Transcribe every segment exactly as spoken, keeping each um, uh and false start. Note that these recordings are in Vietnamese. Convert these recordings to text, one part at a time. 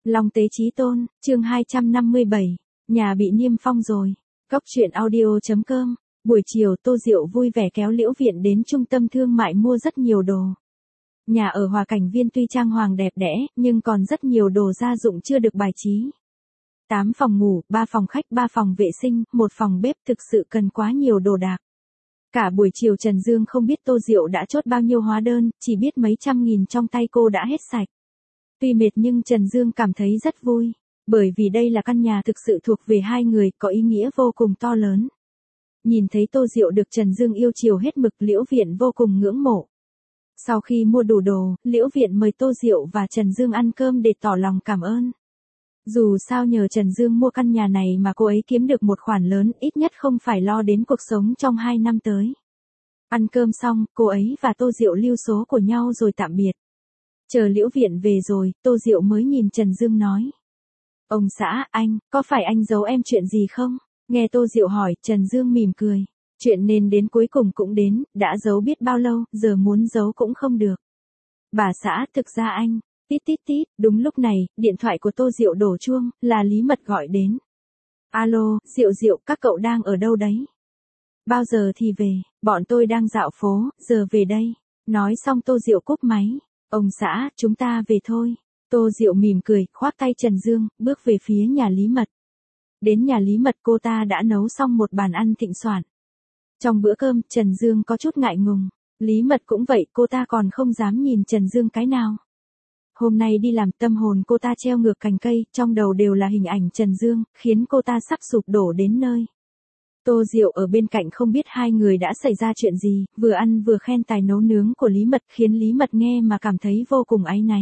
Long Tế Chí Tôn, chương hai trăm năm mươi bảy, nhà bị niêm phong rồi. Cốc truyện audio chấm com. Buổi chiều Tô Diệu vui vẻ kéo Liễu Viện đến trung tâm thương mại mua rất nhiều đồ. Nhà ở Hòa Cảnh Viên tuy trang hoàng đẹp đẽ, nhưng còn rất nhiều đồ gia dụng chưa được bài trí. tám phòng ngủ, ba phòng khách, ba phòng vệ sinh, một phòng bếp thực sự cần quá nhiều đồ đạc. Cả buổi chiều Trần Dương không biết Tô Diệu đã chốt bao nhiêu hóa đơn, chỉ biết mấy trăm nghìn trong tay cô đã hết sạch. Tuy mệt nhưng Trần Dương cảm thấy rất vui, bởi vì đây là căn nhà thực sự thuộc về hai người, có ý nghĩa vô cùng to lớn. Nhìn thấy Tô Diệu được Trần Dương yêu chiều hết mực, Liễu Viện vô cùng ngưỡng mộ. Sau khi mua đủ đồ, Liễu Viện mời Tô Diệu và Trần Dương ăn cơm để tỏ lòng cảm ơn. Dù sao nhờ Trần Dương mua căn nhà này mà cô ấy kiếm được một khoản lớn, ít nhất không phải lo đến cuộc sống trong hai năm tới. Ăn cơm xong, cô ấy và Tô Diệu lưu số của nhau rồi tạm biệt. Chờ Liễu Viện về rồi, Tô Diệu mới nhìn Trần Dương nói. Ông xã, anh, có phải anh giấu em chuyện gì không? Nghe Tô Diệu hỏi, Trần Dương mỉm cười. Chuyện nên đến cuối cùng cũng đến, đã giấu biết bao lâu, giờ muốn giấu cũng không được. Bà xã, thực ra anh, tít tít tít, đúng lúc này, điện thoại của Tô Diệu đổ chuông, là Lý Mật gọi đến. Alo, Diệu Diệu, các cậu đang ở đâu đấy? Bao giờ thì về, bọn tôi đang dạo phố, giờ về đây. Nói xong Tô Diệu cúp máy. Ông xã, chúng ta về thôi. Tô Diệu mỉm cười, khoác tay Trần Dương, bước về phía nhà Lý Mật. Đến nhà Lý Mật cô ta đã nấu xong một bàn ăn thịnh soạn. Trong bữa cơm, Trần Dương có chút ngại ngùng. Lý Mật cũng vậy, cô ta còn không dám nhìn Trần Dương cái nào. Hôm nay đi làm, tâm hồn cô ta treo ngược cành cây, trong đầu đều là hình ảnh Trần Dương, khiến cô ta sắp sụp đổ đến nơi. Tô Diệu ở bên cạnh không biết hai người đã xảy ra chuyện gì, vừa ăn vừa khen tài nấu nướng của Lý Mật, khiến Lý Mật nghe mà cảm thấy vô cùng áy náy.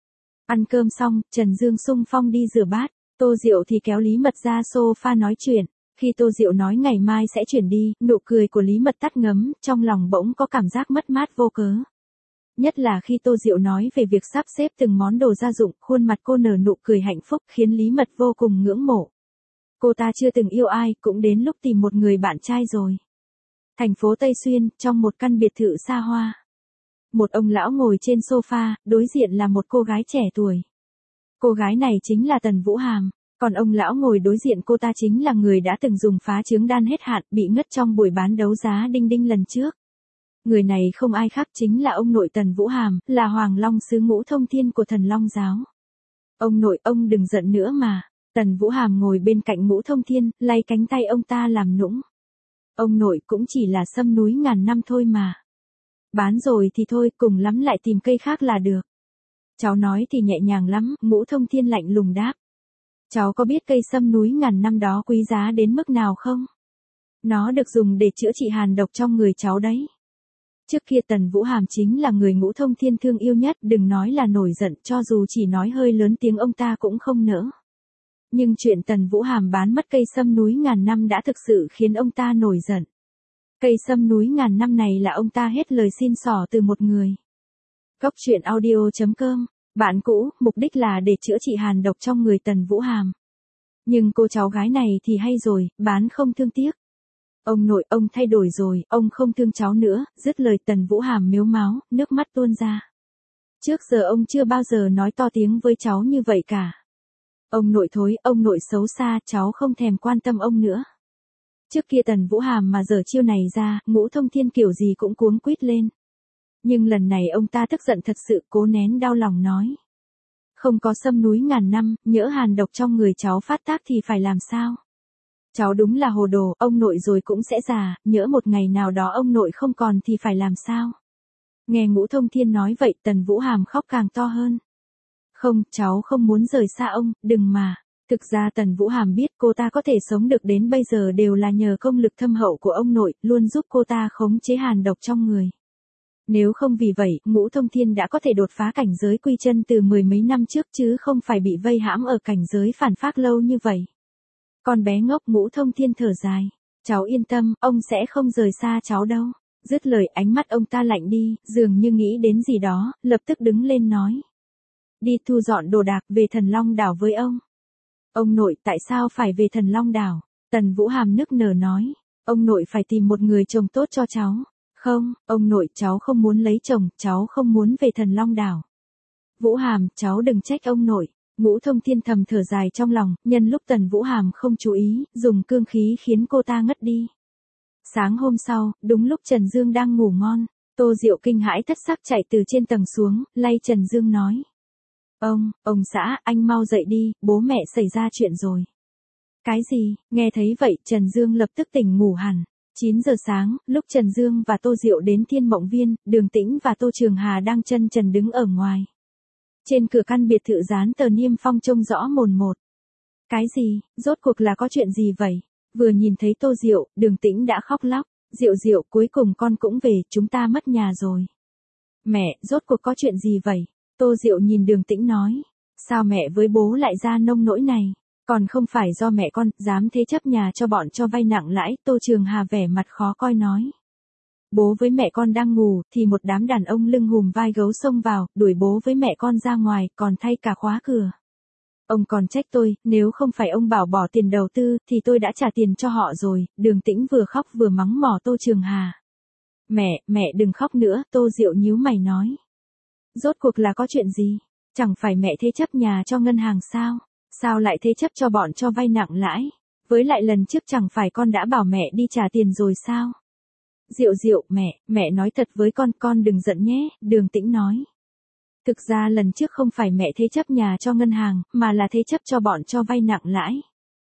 Ăn cơm xong, Trần Dương xung phong đi rửa bát, Tô Diệu thì kéo Lý Mật ra sofa nói chuyện. Khi Tô Diệu nói ngày mai sẽ chuyển đi, nụ cười của Lý Mật tắt ngấm, trong lòng bỗng có cảm giác mất mát vô cớ. Nhất là khi Tô Diệu nói về việc sắp xếp từng món đồ gia dụng, khuôn mặt cô nở nụ cười hạnh phúc, khiến Lý Mật vô cùng ngưỡng mộ. Cô ta chưa từng yêu ai, cũng đến lúc tìm một người bạn trai rồi. Thành phố Tây Xuyên, trong một căn biệt thự xa hoa. Một ông lão ngồi trên sofa, đối diện là một cô gái trẻ tuổi. Cô gái này chính là Tần Vũ Hàm, còn ông lão ngồi đối diện cô ta chính là người đã từng dùng phá trướng đan hết hạn, bị ngất trong buổi bán đấu giá đinh đinh lần trước. Người này không ai khác chính là ông nội Tần Vũ Hàm, là Hoàng Long sứ Ngũ Thông Thiên của Thần Long giáo. Ông nội, ông đừng giận nữa mà. Tần Vũ Hàm ngồi bên cạnh Ngũ Thông Thiên, lay cánh tay ông ta làm nũng. Ông nội cũng chỉ là sâm núi ngàn năm thôi mà. Bán rồi thì thôi, cùng lắm lại tìm cây khác là được. Cháu nói thì nhẹ nhàng lắm, Ngũ Thông Thiên lạnh lùng đáp. Cháu có biết cây sâm núi ngàn năm đó quý giá đến mức nào không? Nó được dùng để chữa trị hàn độc trong người cháu đấy. Trước kia Tần Vũ Hàm chính là người Ngũ Thông Thiên thương yêu nhất, đừng nói là nổi giận, cho dù chỉ nói hơi lớn tiếng ông ta cũng không nỡ. Nhưng chuyện Tần Vũ Hàm bán mất cây sâm núi ngàn năm đã thực sự khiến ông ta nổi giận. Cây sâm núi ngàn năm này là ông ta hết lời xin xỏ từ một người. Cốc truyện audio chấm com. Bạn cũ, mục đích là để chữa trị hàn độc trong người Tần Vũ Hàm. Nhưng cô cháu gái này thì hay rồi, bán không thương tiếc. Ông nội, ông thay đổi rồi, ông không thương cháu nữa, dứt lời Tần Vũ Hàm mếu máo, nước mắt tuôn ra. Trước giờ ông chưa bao giờ nói to tiếng với cháu như vậy cả. Ông nội thối, ông nội xấu xa, cháu không thèm quan tâm ông nữa. Trước kia Tần Vũ Hàm mà giở chiêu này ra, Ngũ Thông Thiên kiểu gì cũng cuống quýt lên. Nhưng lần này ông ta tức giận thật sự, cố nén đau lòng nói. Không có sâm núi ngàn năm, nhỡ hàn độc trong người cháu phát tác thì phải làm sao? Cháu đúng là hồ đồ, ông nội rồi cũng sẽ già, nhỡ một ngày nào đó ông nội không còn thì phải làm sao? Nghe Ngũ Thông Thiên nói vậy, Tần Vũ Hàm khóc càng to hơn. Không, cháu không muốn rời xa ông, đừng mà. Thực ra Tần Vũ Hàm biết cô ta có thể sống được đến bây giờ đều là nhờ công lực thâm hậu của ông nội, luôn giúp cô ta khống chế hàn độc trong người. Nếu không vì vậy, Ngũ Thông Thiên đã có thể đột phá cảnh giới quy chân từ mười mấy năm trước chứ không phải bị vây hãm ở cảnh giới phản phác lâu như vậy. Con bé ngốc, Ngũ Thông Thiên thở dài. Cháu yên tâm, ông sẽ không rời xa cháu đâu. Dứt lời, ánh mắt ông ta lạnh đi, dường như nghĩ đến gì đó, lập tức đứng lên nói. Đi thu dọn đồ đạc về Thần Long đảo với ông. Ông nội, tại sao phải về Thần Long đảo? Tần Vũ Hàm nức nở nói. Ông nội phải tìm một người chồng tốt cho cháu. Không, ông nội, cháu không muốn lấy chồng, cháu không muốn về Thần Long đảo. Vũ Hàm, cháu đừng trách ông nội. Ngũ Thông Thiên thầm thở dài trong lòng, nhân lúc Tần Vũ Hàm không chú ý, dùng cương khí khiến cô ta ngất đi. Sáng hôm sau, đúng lúc Trần Dương đang ngủ ngon, Tô Diệu kinh hãi thất sắc chạy từ trên tầng xuống, lay Trần Dương nói. Ông, ông xã, anh mau dậy đi, bố mẹ xảy ra chuyện rồi. Cái gì? Nghe thấy vậy, Trần Dương lập tức tỉnh ngủ hẳn. chín giờ sáng, lúc Trần Dương và Tô Diệu đến Thiên Mộng Viên, Đường Tĩnh và Tô Trường Hà đang chân trần đứng ở ngoài. Trên cửa căn biệt thự dán tờ niêm phong trông rõ mồn một. Cái gì? Rốt cuộc là có chuyện gì vậy? Vừa nhìn thấy Tô Diệu, Đường Tĩnh đã khóc lóc. Diệu Diệu, cuối cùng con cũng về, chúng ta mất nhà rồi. Mẹ, rốt cuộc có chuyện gì vậy? Tô Diệu nhìn Đường Tĩnh nói. Sao mẹ với bố lại ra nông nỗi này? Còn không phải do mẹ con, dám thế chấp nhà cho bọn cho vay nặng lãi, Tô Trường Hà vẻ mặt khó coi nói. Bố với mẹ con đang ngủ, thì một đám đàn ông lưng hùm vai gấu xông vào, đuổi bố với mẹ con ra ngoài, còn thay cả khóa cửa. Ông còn trách tôi, nếu không phải ông bảo bỏ tiền đầu tư, thì tôi đã trả tiền cho họ rồi. Đường Tĩnh vừa khóc vừa mắng mỏ Tô Trường Hà. Mẹ, mẹ đừng khóc nữa, Tô Diệu nhíu mày nói. Rốt cuộc là có chuyện gì? Chẳng phải mẹ thế chấp nhà cho ngân hàng sao? Sao lại thế chấp cho bọn cho vay nặng lãi? Với lại lần trước chẳng phải con đã bảo mẹ đi trả tiền rồi sao? Diệu Diệu, mẹ, mẹ nói thật với con, con đừng giận nhé, Đường Tĩnh nói. Thực ra lần trước không phải mẹ thế chấp nhà cho ngân hàng, mà là thế chấp cho bọn cho vay nặng lãi.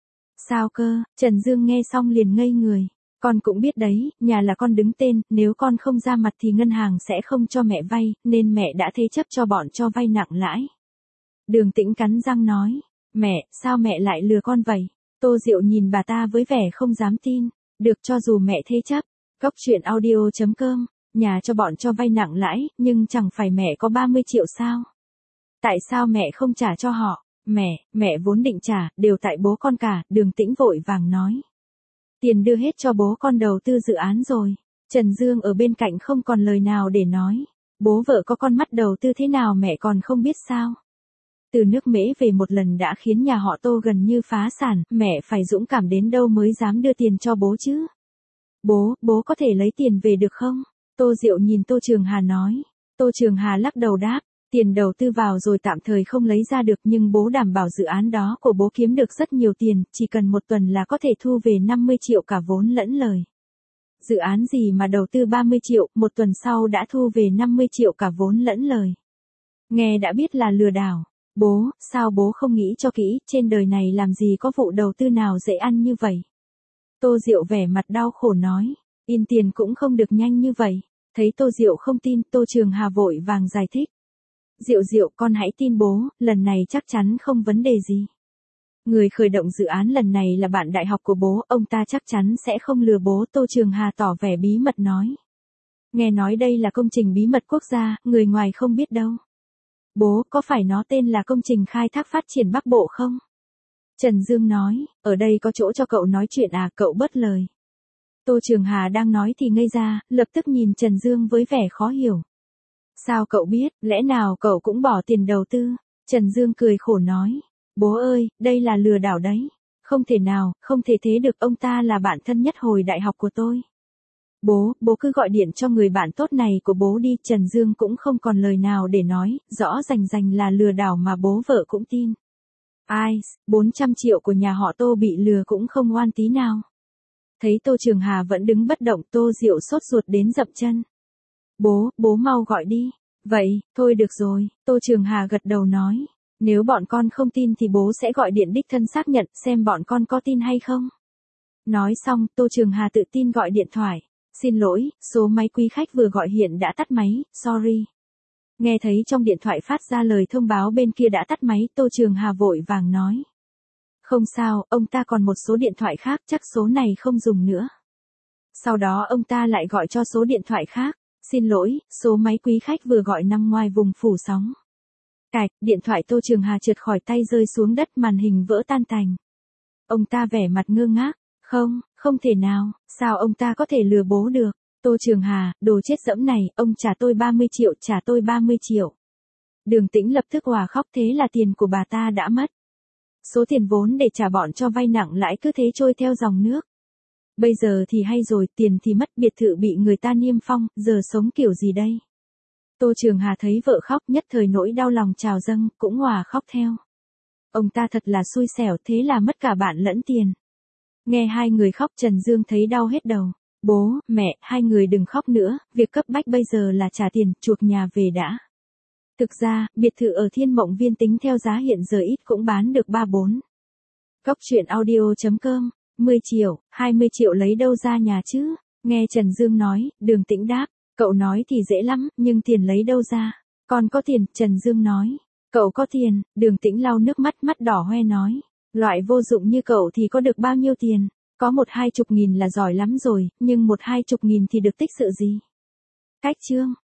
Sao cơ? Trần Dương nghe xong liền ngây người. Con cũng biết đấy, nhà là con đứng tên, nếu con không ra mặt thì ngân hàng sẽ không cho mẹ vay, nên mẹ đã thế chấp cho bọn cho vay nặng lãi. Đường Tĩnh cắn răng nói. Mẹ, sao mẹ lại lừa con vậy? Tô Diệu nhìn bà ta với vẻ không dám tin. Được, cho dù mẹ thế chấp. Cốc truyện audio chấm com, nhà cho bọn cho vay nặng lãi, nhưng chẳng phải mẹ có ba mươi triệu sao? Tại sao mẹ không trả cho họ? Mẹ, mẹ vốn định trả, đều tại bố con cả, Đường Tĩnh vội vàng nói. Tiền đưa hết cho bố con đầu tư dự án rồi. Trần Dương ở bên cạnh không còn lời nào để nói. Bố vợ có con mắt đầu tư thế nào mẹ còn không biết sao? Từ nước Mễ về một lần đã khiến nhà họ Tô gần như phá sản, mẹ phải dũng cảm đến đâu mới dám đưa tiền cho bố chứ? Bố, bố có thể lấy tiền về được không? Tô Diệu nhìn Tô Trường Hà nói. Tô Trường Hà lắc đầu đáp, tiền đầu tư vào rồi tạm thời không lấy ra được, nhưng bố đảm bảo dự án đó của bố kiếm được rất nhiều tiền, chỉ cần một tuần là có thể thu về năm mươi triệu cả vốn lẫn lời. Dự án gì mà đầu tư ba mươi triệu, một tuần sau đã thu về năm mươi triệu cả vốn lẫn lời. Nghe đã biết là lừa đảo. Bố, sao bố không nghĩ cho kỹ, trên đời này làm gì có vụ đầu tư nào dễ ăn như vậy? Tô Diệu vẻ mặt đau khổ nói, in tiền cũng không được nhanh như vậy. Thấy Tô Diệu không tin, Tô Trường Hà vội vàng giải thích. Diệu Diệu, con hãy tin bố, lần này chắc chắn không vấn đề gì. Người khởi động dự án lần này là bạn đại học của bố, ông ta chắc chắn sẽ không lừa bố, Tô Trường Hà tỏ vẻ bí mật nói. Nghe nói đây là công trình bí mật quốc gia, người ngoài không biết đâu. Bố, có phải nó tên là công trình khai thác phát triển Bắc Bộ không? Trần Dương nói, ở đây có chỗ cho cậu nói chuyện à, cậu bớt lời. Tô Trường Hà đang nói thì ngây ra, lập tức nhìn Trần Dương với vẻ khó hiểu. Sao cậu biết, lẽ nào cậu cũng bỏ tiền đầu tư? Trần Dương cười khổ nói, bố ơi, đây là lừa đảo đấy. Không thể nào, không thể thế được, ông ta là bạn thân nhất hồi đại học của tôi. Bố, bố cứ gọi điện cho người bạn tốt này của bố đi. Trần Dương cũng không còn lời nào để nói, rõ rành rành là lừa đảo mà bố vợ cũng tin. Ai, bốn trăm triệu của nhà họ Tô bị lừa cũng không oan tí nào. Thấy Tô Trường Hà vẫn đứng bất động, Tô Diệu sốt ruột đến dậm chân. Bố, bố mau gọi đi. Vậy, thôi được rồi, Tô Trường Hà gật đầu nói. Nếu bọn con không tin thì bố sẽ gọi điện đích thân xác nhận xem bọn con có tin hay không. Nói xong, Tô Trường Hà tự tin gọi điện thoại. Xin lỗi, số máy quý khách vừa gọi hiện đã tắt máy, sorry. Nghe thấy trong điện thoại phát ra lời thông báo bên kia đã tắt máy, Tô Trường Hà vội vàng nói. Không sao, ông ta còn một số điện thoại khác, chắc số này không dùng nữa. Sau đó ông ta lại gọi cho số điện thoại khác. Xin lỗi, số máy quý khách vừa gọi nằm ngoài vùng phủ sóng. Cạch, điện thoại Tô Trường Hà trượt khỏi tay rơi xuống đất, màn hình vỡ tan tành. Ông ta vẻ mặt ngơ ngác. Không, không thể nào, sao ông ta có thể lừa bố được? Tô Trường Hà, đồ chết dẫm này, ông trả tôi ba mươi triệu, trả tôi ba mươi triệu. Đường Tĩnh lập tức òa khóc, thế là tiền của bà ta đã mất. Số tiền vốn để trả bọn cho vay nặng lãi cứ thế trôi theo dòng nước. Bây giờ thì hay rồi, tiền thì mất, biệt thự bị người ta niêm phong, giờ sống kiểu gì đây? Tô Trường Hà thấy vợ khóc, nhất thời nỗi đau lòng trào dâng, cũng òa khóc theo. Ông ta thật là xui xẻo, thế là mất cả bạn lẫn tiền. Nghe hai người khóc Trần Dương thấy đau hết đầu. Bố, mẹ, hai người đừng khóc nữa, việc cấp bách bây giờ là trả tiền, chuộc nhà về đã. Thực ra, biệt thự ở Thiên Mộng Viên tính theo giá hiện giờ ít cũng bán được ba bốn. Cốc truyện audio chấm com, mười triệu, hai mươi triệu lấy đâu ra nhà chứ? Nghe Trần Dương nói, Đường Tĩnh đáp, cậu nói thì dễ lắm, nhưng tiền lấy đâu ra? Con có tiền, Trần Dương nói. Cậu có tiền, Đường Tĩnh lau nước mắt mắt đỏ hoe nói. Loại vô dụng như cậu thì có được bao nhiêu tiền? Có một hai chục nghìn là giỏi lắm rồi, nhưng một hai chục nghìn thì được tích sự gì? Cách chương.